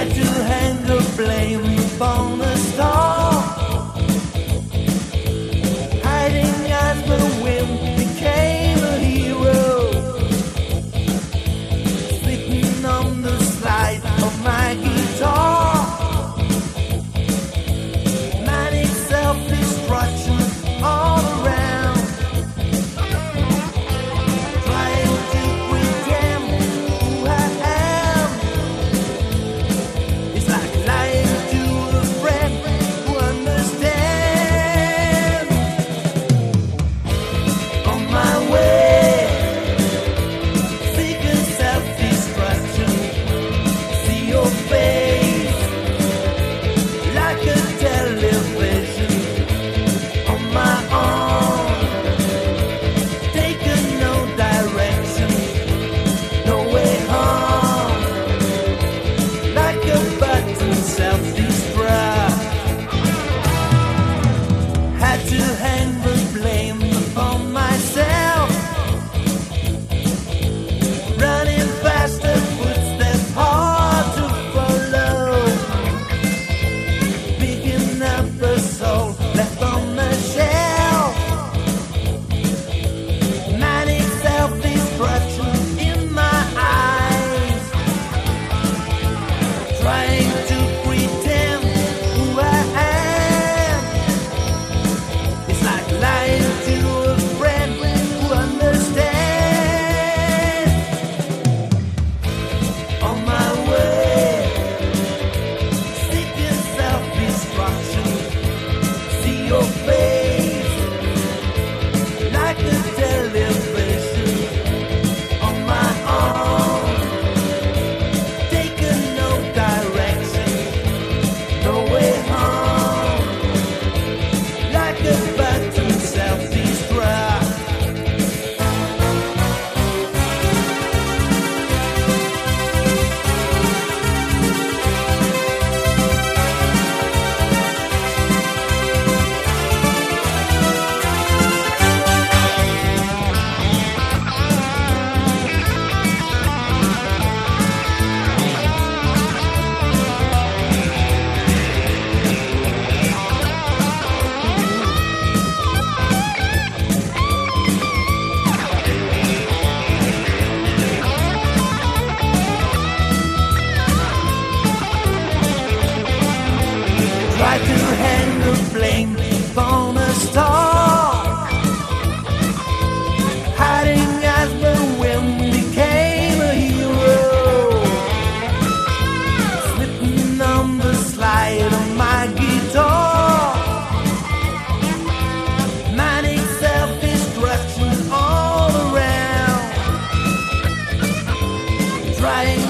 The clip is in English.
Tried to hang the blame upon a star, hiding as the wind became a hero, sitting on the slide of my guitar. Manic self-destruction all around, trying to pretend who I am. It's like lying to a friend who understands. On my way, seeking self-destruction. See your face like a television. On my own, taking no direction, no way home. Like a button, self-destruct. Had to hang the blame upon myself, running faster, footsteps hard to follow, picking up the soul left on the shelf. Manic self-destruction in my eyes, trying to pretend who I am. It's like lying to a friend who understands. On my way, seeking self-destruction. See your face like a television. On my own, taking no direction, no way home. Like a button, self-destruct. Tried to hang the blame upon a star, hiding as the wind became a hero, slipping on the slide of my guitar. Manic self-destruction all around, trying